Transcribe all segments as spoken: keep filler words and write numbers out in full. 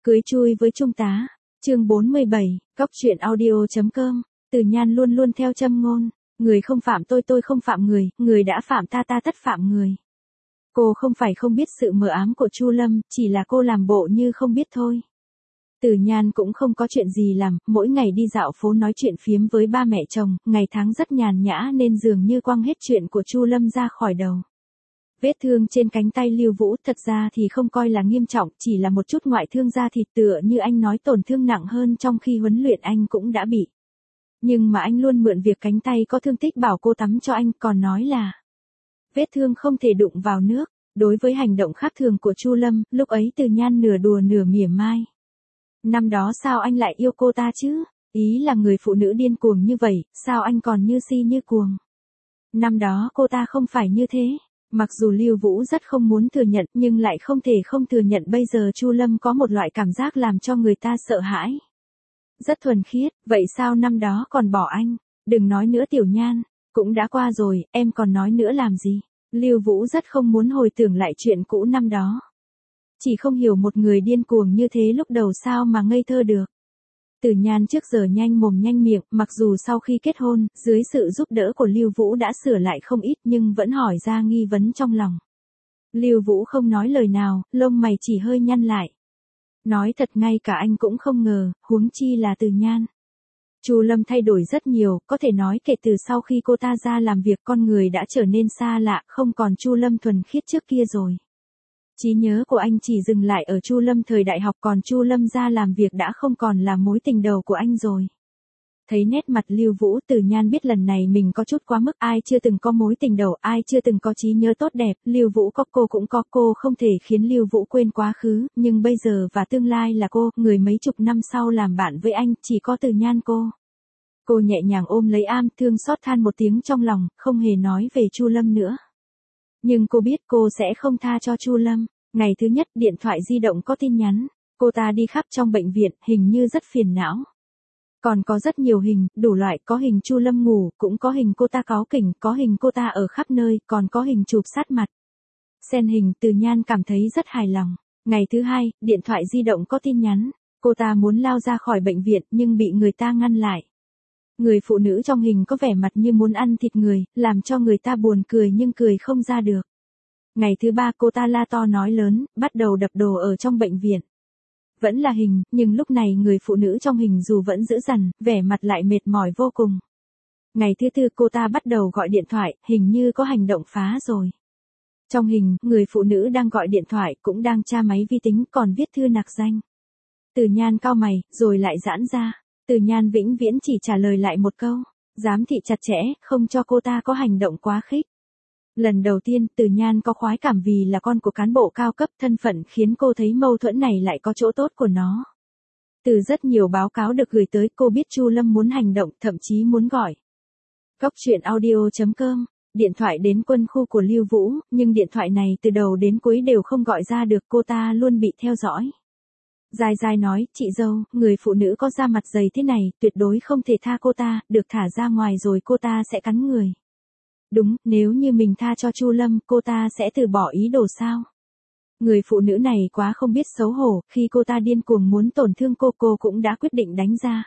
Cưới chui với trung tá, chương bốn mươi bảy, cóc truyện audio.com, Từ Nhan luôn luôn theo châm ngôn, người không phạm tôi tôi không phạm người, người đã phạm ta ta tất phạm người. Cô không phải không biết sự mờ ám của Chu Lâm, chỉ là cô làm bộ như không biết thôi. Từ Nhan cũng không có chuyện gì làm, mỗi ngày đi dạo phố nói chuyện phiếm với ba mẹ chồng, ngày tháng rất nhàn nhã nên dường như quăng hết chuyện của Chu Lâm ra khỏi đầu. Vết thương trên cánh tay Lưu Vũ thật ra thì không coi là nghiêm trọng, chỉ là một chút ngoại thương da thịt tựa như anh nói tổn thương nặng hơn trong khi huấn luyện anh cũng đã bị. Nhưng mà anh luôn mượn việc cánh tay có thương tích bảo cô tắm cho anh, còn nói là vết thương không thể đụng vào nước. Đối với hành động khác thường của Chu Lâm, lúc ấy Từ Nhan nửa đùa nửa mỉa mai. Năm đó sao anh lại yêu cô ta chứ? Ý là người phụ nữ điên cuồng như vậy, sao anh còn như si như cuồng? Năm đó cô ta không phải như thế. Mặc dù Lưu Vũ rất không muốn thừa nhận nhưng lại không thể không thừa nhận bây giờ Chu Lâm có một loại cảm giác làm cho người ta sợ hãi. Rất thuần khiết, vậy sao năm đó còn bỏ anh? Đừng nói nữa Tiểu Nhan, cũng đã qua rồi, em còn nói nữa làm gì? Lưu Vũ rất không muốn hồi tưởng lại chuyện cũ năm đó. Chỉ không hiểu một người điên cuồng như thế lúc đầu sao mà ngây thơ được. Từ Nhan trước giờ nhanh mồm nhanh miệng, mặc dù sau khi kết hôn, dưới sự giúp đỡ của Lưu Vũ đã sửa lại không ít nhưng vẫn hỏi ra nghi vấn trong lòng. Lưu Vũ không nói lời nào, lông mày chỉ hơi nhăn lại. Nói thật ngay cả anh cũng không ngờ, huống chi là Từ Nhan. Chu Lâm thay đổi rất nhiều, có thể nói kể từ sau khi cô ta ra làm việc con người đã trở nên xa lạ, không còn Chu Lâm thuần khiết trước kia rồi. Trí nhớ của anh chỉ dừng lại ở Chu Lâm thời đại học, còn Chu Lâm ra làm việc đã không còn là mối tình đầu của anh rồi. Thấy nét mặt Lưu Vũ, Từ Nhan biết lần này mình có chút quá mức, ai chưa từng có mối tình đầu, ai chưa từng có trí nhớ tốt đẹp, Lưu Vũ có cô cũng có cô, không thể khiến Lưu Vũ quên quá khứ, nhưng bây giờ và tương lai là cô, người mấy chục năm sau làm bạn với anh, chỉ có Từ Nhan cô. Cô nhẹ nhàng ôm lấy am, thương xót than một tiếng trong lòng, không hề nói về Chu Lâm nữa. Nhưng cô biết cô sẽ không tha cho Chu Lâm. Ngày thứ nhất điện thoại di động có tin nhắn, cô ta đi khắp trong bệnh viện, hình như rất phiền não. Còn có rất nhiều hình, đủ loại, có hình Chu Lâm ngủ, cũng có hình cô ta cáu kỉnh, có hình cô ta ở khắp nơi, còn có hình chụp sát mặt. Xem hình Từ Nhan cảm thấy rất hài lòng. Ngày thứ hai, điện thoại di động có tin nhắn, cô ta muốn lao ra khỏi bệnh viện nhưng bị người ta ngăn lại. Người phụ nữ trong hình có vẻ mặt như muốn ăn thịt người, làm cho người ta buồn cười nhưng cười không ra được. Ngày thứ ba cô ta la to nói lớn, bắt đầu đập đồ ở trong bệnh viện. Vẫn là hình, nhưng lúc này người phụ nữ trong hình dù vẫn dữ dằn, vẻ mặt lại mệt mỏi vô cùng. Ngày thứ tư cô ta bắt đầu gọi điện thoại, hình như có hành động phá rồi. Trong hình, người phụ nữ đang gọi điện thoại cũng đang tra máy vi tính còn viết thư nặc danh. Từ Nhan cau mày, rồi lại giãn ra. Từ Nhan vĩnh viễn chỉ trả lời lại một câu, giám thị chặt chẽ, không cho cô ta có hành động quá khích. Lần đầu tiên, Từ Nhan có khoái cảm vì là con của cán bộ cao cấp, thân phận khiến cô thấy mâu thuẫn này lại có chỗ tốt của nó. Từ rất nhiều báo cáo được gửi tới, cô biết Chu Lâm muốn hành động, thậm chí muốn gọi. Cóc truyện audio.com, điện thoại đến quân khu của Lưu Vũ, nhưng điện thoại này từ đầu đến cuối đều không gọi ra được, cô ta luôn bị theo dõi. Dài dài nói, chị dâu, người phụ nữ có da mặt dày thế này, tuyệt đối không thể tha cô ta, được thả ra ngoài rồi cô ta sẽ cắn người. Đúng, nếu như mình tha cho Chu Lâm, cô ta sẽ từ bỏ ý đồ sao? Người phụ nữ này quá không biết xấu hổ, khi cô ta điên cuồng muốn tổn thương cô, cô cũng đã quyết định đánh ra.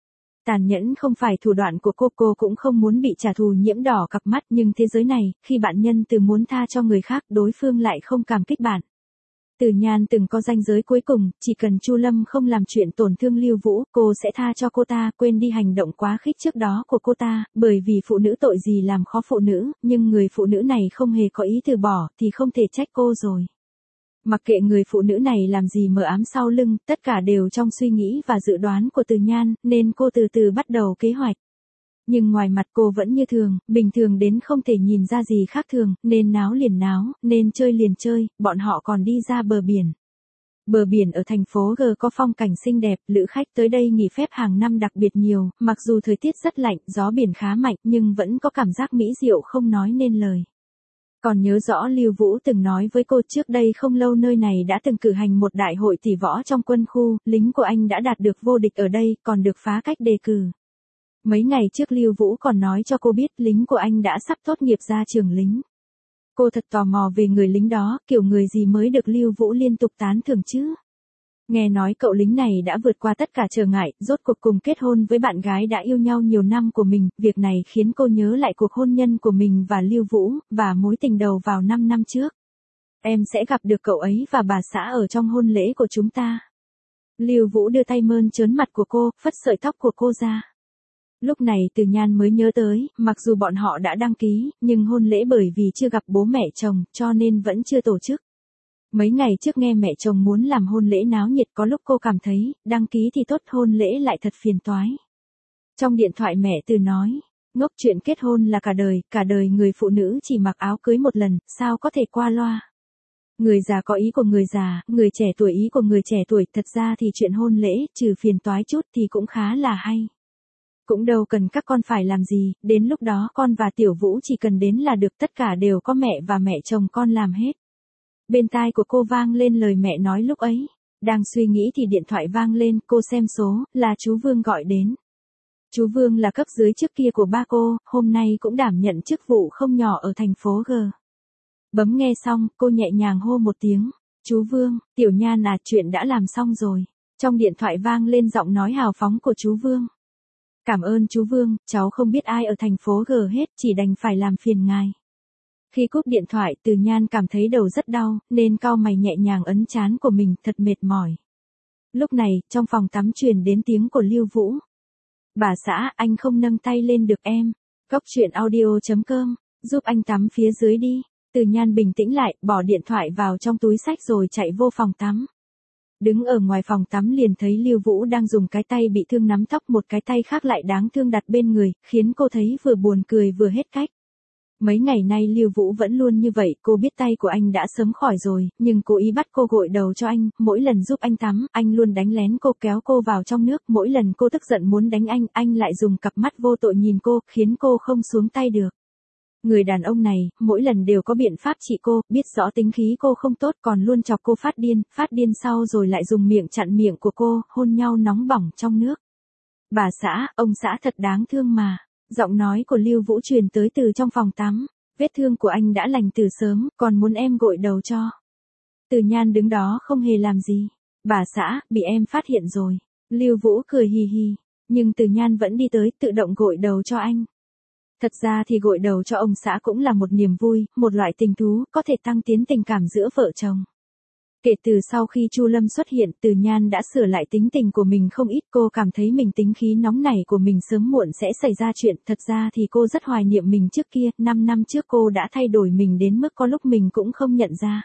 Tàn nhẫn không phải thủ đoạn của cô, cô cũng không muốn bị trả thù nhiễm đỏ cặp mắt, nhưng thế giới này, khi bạn nhân từ muốn tha cho người khác, đối phương lại không cảm kích bạn. Từ Nhan từng có ranh giới cuối cùng, chỉ cần Chu Lâm không làm chuyện tổn thương Lưu Vũ, cô sẽ tha cho cô ta, quên đi hành động quá khích trước đó của cô ta, bởi vì phụ nữ tội gì làm khó phụ nữ, nhưng người phụ nữ này không hề có ý từ bỏ, thì không thể trách cô rồi. Mặc kệ người phụ nữ này làm gì mờ ám sau lưng, tất cả đều trong suy nghĩ và dự đoán của Từ Nhan, nên cô từ từ bắt đầu kế hoạch. Nhưng ngoài mặt cô vẫn như thường, bình thường đến không thể nhìn ra gì khác thường, nên náo liền náo, nên chơi liền chơi, bọn họ còn đi ra bờ biển. Bờ biển ở thành phố G có phong cảnh xinh đẹp, lữ khách tới đây nghỉ phép hàng năm đặc biệt nhiều, mặc dù thời tiết rất lạnh, gió biển khá mạnh, nhưng vẫn có cảm giác mỹ diệu không nói nên lời. Còn nhớ rõ Lưu Vũ từng nói với cô trước đây không lâu nơi này đã từng cử hành một đại hội tỷ võ trong quân khu, lính của anh đã đạt được vô địch ở đây, còn được phá cách đề cử. Mấy ngày trước Lưu Vũ còn nói cho cô biết lính của anh đã sắp tốt nghiệp ra trường lính. Cô thật tò mò về người lính đó, kiểu người gì mới được Lưu Vũ liên tục tán thưởng chứ? Nghe nói cậu lính này đã vượt qua tất cả trở ngại, rốt cuộc cùng kết hôn với bạn gái đã yêu nhau nhiều năm của mình, việc này khiến cô nhớ lại cuộc hôn nhân của mình và Lưu Vũ, và mối tình đầu vào năm năm trước. Em sẽ gặp được cậu ấy và bà xã ở trong hôn lễ của chúng ta. Lưu Vũ đưa tay mơn trớn mặt của cô, phất sợi tóc của cô ra. Lúc này Từ Nhan mới nhớ tới, mặc dù bọn họ đã đăng ký, nhưng hôn lễ bởi vì chưa gặp bố mẹ chồng, cho nên vẫn chưa tổ chức. Mấy ngày trước nghe mẹ chồng muốn làm hôn lễ náo nhiệt, có lúc cô cảm thấy, đăng ký thì tốt, hôn lễ lại thật phiền toái. Trong điện thoại mẹ Từ nói, ngốc, chuyện kết hôn là cả đời, cả đời người phụ nữ chỉ mặc áo cưới một lần, sao có thể qua loa. Người già có ý của người già, người trẻ tuổi ý của người trẻ tuổi, thật ra thì chuyện hôn lễ, trừ phiền toái chút thì cũng khá là hay. Cũng đâu cần các con phải làm gì, đến lúc đó con và Tiểu Vũ chỉ cần đến là được, tất cả đều có mẹ và mẹ chồng con làm hết. Bên tai của cô vang lên lời mẹ nói lúc ấy. Đang suy nghĩ thì điện thoại vang lên, cô xem số, là chú Vương gọi đến. Chú Vương là cấp dưới trước kia của ba cô, hôm nay cũng đảm nhận chức vụ không nhỏ ở thành phố G. Bấm nghe xong, cô nhẹ nhàng hô một tiếng. Chú Vương, Tiểu Nhan à, chuyện đã làm xong rồi. Trong điện thoại vang lên giọng nói hào phóng của chú Vương. Cảm ơn chú Vương, cháu không biết ai ở thành phố G hết, chỉ đành phải làm phiền ngài. Khi cúp điện thoại, Từ Nhan cảm thấy đầu rất đau, nên cau mày nhẹ nhàng ấn trán của mình, thật mệt mỏi. Lúc này, trong phòng tắm truyền đến tiếng của Lưu Vũ. Bà xã, anh không nâng tay lên được em. Góc truyện audio chấm com, giúp anh tắm phía dưới đi. Từ Nhan bình tĩnh lại, bỏ điện thoại vào trong túi xách rồi chạy vô phòng tắm. Đứng ở ngoài phòng tắm liền thấy Lưu Vũ đang dùng cái tay bị thương nắm tóc, một cái tay khác lại đáng thương đặt bên người, khiến cô thấy vừa buồn cười vừa hết cách. Mấy ngày nay Lưu Vũ vẫn luôn như vậy, cô biết tay của anh đã sớm khỏi rồi, nhưng cố ý bắt cô gội đầu cho anh, mỗi lần giúp anh tắm, anh luôn đánh lén cô, kéo cô vào trong nước, mỗi lần cô tức giận muốn đánh anh, anh lại dùng cặp mắt vô tội nhìn cô, khiến cô không xuống tay được. Người đàn ông này, mỗi lần đều có biện pháp trị cô, biết rõ tính khí cô không tốt, còn luôn chọc cô phát điên, phát điên sau rồi lại dùng miệng chặn miệng của cô, hôn nhau nóng bỏng trong nước. Bà xã, ông xã thật đáng thương mà. Giọng nói của Lưu Vũ truyền tới từ trong phòng tắm. Vết thương của anh đã lành từ sớm, còn muốn em gội đầu cho. Từ Nhan đứng đó không hề làm gì. Bà xã, bị em phát hiện rồi. Lưu Vũ cười hì hì. Nhưng Từ Nhan vẫn đi tới, tự động gội đầu cho anh. Thật ra thì gội đầu cho ông xã cũng là một niềm vui, một loại tình thú, có thể tăng tiến tình cảm giữa vợ chồng. Kể từ sau khi Chu Lâm xuất hiện, Từ Nhan đã sửa lại tính tình của mình không ít, cô cảm thấy mình tính khí nóng nảy của mình sớm muộn sẽ xảy ra chuyện, thật ra thì cô rất hoài niệm mình trước kia, năm năm trước cô đã thay đổi mình đến mức có lúc mình cũng không nhận ra.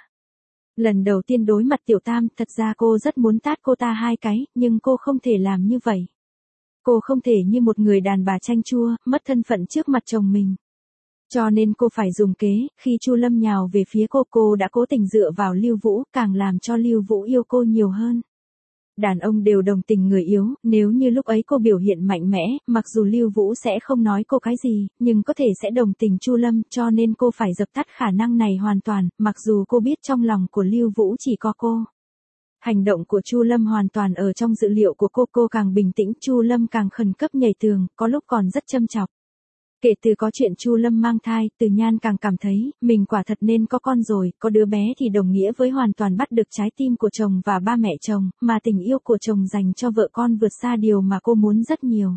Lần đầu tiên đối mặt Tiểu Tam, thật ra cô rất muốn tát cô ta hai cái, nhưng cô không thể làm như vậy. Cô không thể như một người đàn bà chanh chua, mất thân phận trước mặt chồng mình. Cho nên cô phải dùng kế, khi Chu Lâm nhào về phía cô, cô đã cố tình dựa vào Lưu Vũ, càng làm cho Lưu Vũ yêu cô nhiều hơn. Đàn ông đều đồng tình người yếu, nếu như lúc ấy cô biểu hiện mạnh mẽ, mặc dù Lưu Vũ sẽ không nói cô cái gì, nhưng có thể sẽ đồng tình Chu Lâm, cho nên cô phải dập tắt khả năng này hoàn toàn, mặc dù cô biết trong lòng của Lưu Vũ chỉ có cô. Hành động của Chu Lâm hoàn toàn ở trong dự liệu của cô, cô càng bình tĩnh, Chu Lâm càng khẩn cấp nhảy tường, có lúc còn rất châm chọc. Kể từ có chuyện Chu Lâm mang thai, Từ Nhan càng cảm thấy, mình quả thật nên có con rồi, có đứa bé thì đồng nghĩa với hoàn toàn bắt được trái tim của chồng và ba mẹ chồng, mà tình yêu của chồng dành cho vợ con vượt xa điều mà cô muốn rất nhiều.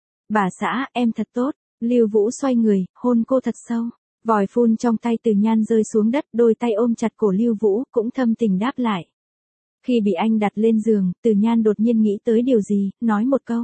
Bà xã, em thật tốt. Lưu Vũ xoay người, hôn cô thật sâu. Vòi phun trong tay Từ Nhan rơi xuống đất, đôi tay ôm chặt cổ Lưu Vũ, cũng thâm tình đáp lại. Khi bị anh đặt lên giường, Từ Nhan đột nhiên nghĩ tới điều gì, nói một câu.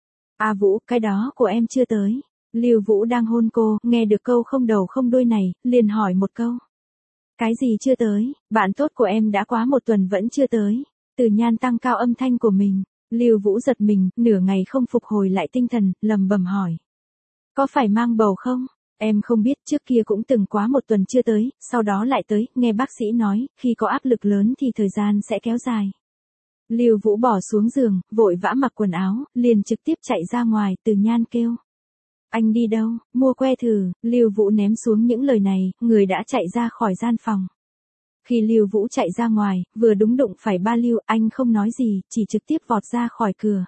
A Vũ, cái đó của em chưa tới. Lưu Vũ đang hôn cô, nghe được câu không đầu không đuôi này, liền hỏi một câu. Cái gì chưa tới, bạn tốt của em đã quá một tuần vẫn chưa tới. Từ Nhan tăng cao âm thanh của mình. Lưu Vũ giật mình, nửa ngày không phục hồi lại tinh thần, lầm bầm hỏi. Có phải mang bầu không? Em không biết, trước kia cũng từng quá một tuần chưa tới, sau đó lại tới, nghe bác sĩ nói, khi có áp lực lớn thì thời gian sẽ kéo dài. Lưu Vũ bỏ xuống giường, vội vã mặc quần áo, liền trực tiếp chạy ra ngoài. Từ Nhan kêu. Anh đi đâu, mua que thử. Lưu Vũ ném xuống những lời này, người đã chạy ra khỏi gian phòng. Khi Lưu Vũ chạy ra ngoài, vừa đúng đụng phải ba Lưu, anh không nói gì, chỉ trực tiếp vọt ra khỏi cửa.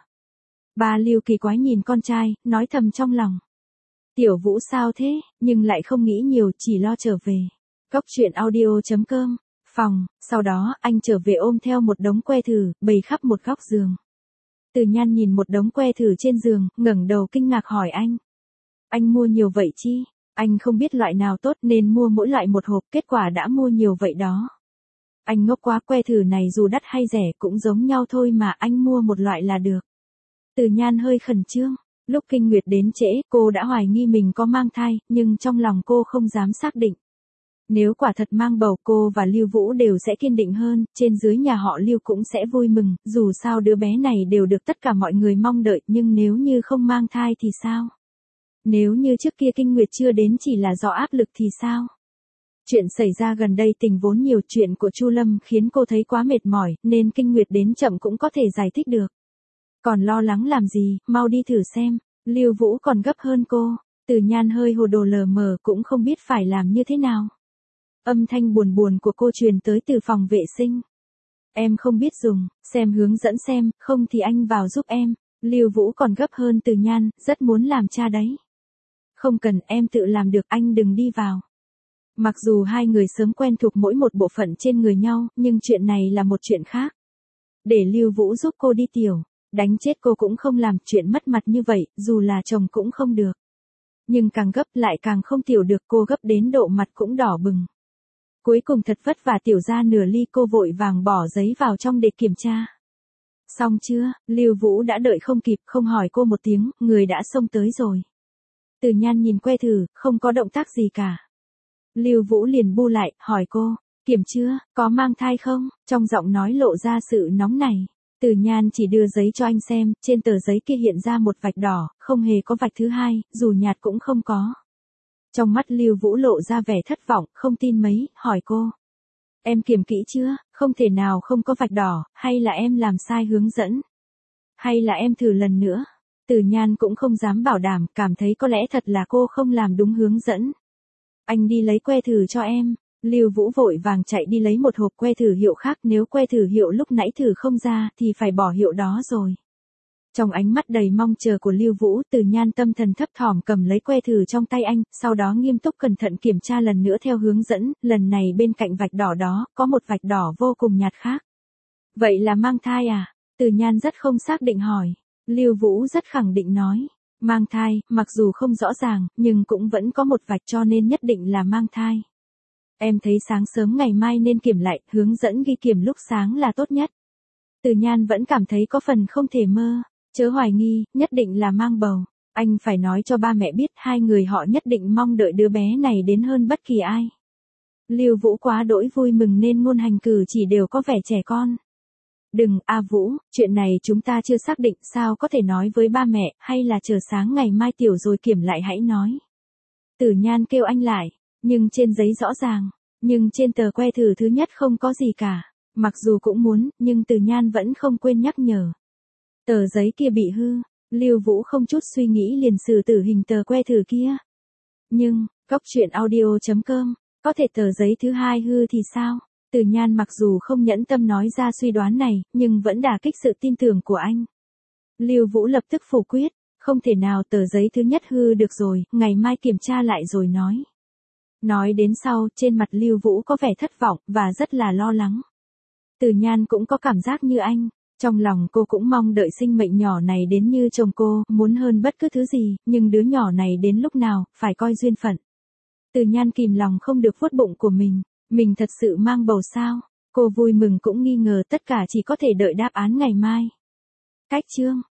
Ba Lưu kỳ quái nhìn con trai, nói thầm trong lòng. Tiểu Vũ sao thế, nhưng lại không nghĩ nhiều, chỉ lo trở về. Góc truyện audio chấm com phòng, sau đó anh trở về ôm theo một đống que thử, bày khắp một góc giường. Từ Nhan nhìn một đống que thử trên giường, ngẩng đầu kinh ngạc hỏi anh. Anh mua nhiều vậy chi? Anh không biết loại nào tốt nên mua mỗi loại một hộp, kết quả đã mua nhiều vậy đó. Anh ngốc quá, que thử này dù đắt hay rẻ cũng giống nhau thôi mà, anh mua một loại là được. Từ Nhan hơi khẩn trương. Lúc kinh nguyệt đến trễ, cô đã hoài nghi mình có mang thai, nhưng trong lòng cô không dám xác định. Nếu quả thật mang bầu, cô và Lưu Vũ đều sẽ kiên định hơn, trên dưới nhà họ Lưu cũng sẽ vui mừng, dù sao đứa bé này đều được tất cả mọi người mong đợi, nhưng nếu như không mang thai thì sao? Nếu như trước kia kinh nguyệt chưa đến chỉ là do áp lực thì sao? Chuyện xảy ra gần đây tình vốn nhiều, chuyện của Chu Lâm khiến cô thấy quá mệt mỏi, nên kinh nguyệt đến chậm cũng có thể giải thích được. Còn lo lắng làm gì, mau đi thử xem, Lưu Vũ còn gấp hơn cô. Từ Nhan hơi hồ đồ lờ mờ cũng không biết phải làm như thế nào. Âm thanh buồn buồn của cô truyền tới từ phòng vệ sinh. Em không biết dùng, xem hướng dẫn xem, không thì anh vào giúp em. Lưu Vũ còn gấp hơn Từ Nhan, rất muốn làm cha đấy. Không cần, em tự làm được, anh đừng đi vào. Mặc dù hai người sớm quen thuộc mỗi một bộ phận trên người nhau, nhưng chuyện này là một chuyện khác. Để Lưu Vũ giúp cô đi tiểu, đánh chết cô cũng không làm, chuyện mất mặt như vậy, dù là chồng cũng không được. Nhưng càng gấp lại càng không tiểu được, cô gấp đến độ mặt cũng đỏ bừng. Cuối cùng thật vất vả tiểu ra nửa ly, cô vội vàng bỏ giấy vào trong để kiểm tra. Xong chưa? Lưu Vũ đã đợi không kịp, không hỏi cô một tiếng, người đã xông tới rồi. Từ Nhan nhìn que thử, không có động tác gì cả. Lưu Vũ liền bu lại, hỏi cô, kiểm chưa, có mang thai không? Trong giọng nói lộ ra sự nóng nảy. Từ Nhan chỉ đưa giấy cho anh xem, trên tờ giấy kia hiện ra một vạch đỏ, không hề có vạch thứ hai, dù nhạt cũng không có. Trong mắt Lưu Vũ lộ ra vẻ thất vọng, không tin mấy, hỏi cô. Em kiểm kỹ chưa, không thể nào không có vạch đỏ, hay là em làm sai hướng dẫn? Hay là em thử lần nữa? Từ Nhan cũng không dám bảo đảm, cảm thấy có lẽ thật là cô không làm đúng hướng dẫn. Anh đi lấy que thử cho em. Lưu Vũ vội vàng chạy đi lấy một hộp que thử hiệu khác, nếu que thử hiệu lúc nãy thử không ra thì phải bỏ hiệu đó rồi. Trong ánh mắt đầy mong chờ của Lưu Vũ, Từ Nhan tâm thần thấp thỏm cầm lấy que thử trong tay anh, sau đó nghiêm túc cẩn thận kiểm tra lần nữa theo hướng dẫn, lần này bên cạnh vạch đỏ đó, có một vạch đỏ vô cùng nhạt khác. Vậy là mang thai à? Từ Nhan rất không xác định hỏi. Lưu Vũ rất khẳng định nói. Mang thai, mặc dù không rõ ràng, nhưng cũng vẫn có một vạch cho nên nhất định là mang thai. Em thấy sáng sớm ngày mai nên kiểm lại, hướng dẫn ghi kiểm lúc sáng là tốt nhất. Từ Nhan vẫn cảm thấy có phần không thể mơ. Chớ hoài nghi, nhất định là mang bầu. Anh phải nói cho ba mẹ biết, hai người họ nhất định mong đợi đứa bé này đến hơn bất kỳ ai. Lưu Vũ quá đỗi vui mừng nên ngôn hành cử chỉ đều có vẻ trẻ con. Đừng, A Vũ, chuyện này chúng ta chưa xác định, sao có thể nói với ba mẹ, hay là chờ sáng ngày mai tiểu rồi kiểm lại hãy nói. Từ Nhan kêu anh lại, nhưng trên giấy rõ ràng, nhưng trên tờ que thử thứ nhất không có gì cả. Mặc dù cũng muốn, nhưng Từ Nhan vẫn không quên nhắc nhở. Tờ giấy kia bị hư, Lưu Vũ không chút suy nghĩ liền xử tử hình tờ que thử kia. Nhưng, Cóc truyện audio chấm com, có thể tờ giấy thứ hai hư thì sao? Từ Nhan mặc dù không nhẫn tâm nói ra suy đoán này, nhưng vẫn đả kích sự tin tưởng của anh. Lưu Vũ lập tức phủ quyết, không thể nào, tờ giấy thứ nhất hư được rồi, ngày mai kiểm tra lại rồi nói. Nói đến sau, trên mặt Lưu Vũ có vẻ thất vọng, và rất là lo lắng. Từ Nhan cũng có cảm giác như anh. Trong lòng cô cũng mong đợi sinh mệnh nhỏ này đến như chồng cô, muốn hơn bất cứ thứ gì, nhưng đứa nhỏ này đến lúc nào, phải coi duyên phận. Từ Nhan kìm lòng không được vuốt bụng của mình, mình thật sự mang bầu sao? Cô vui mừng cũng nghi ngờ, tất cả chỉ có thể đợi đáp án ngày mai. Cách chương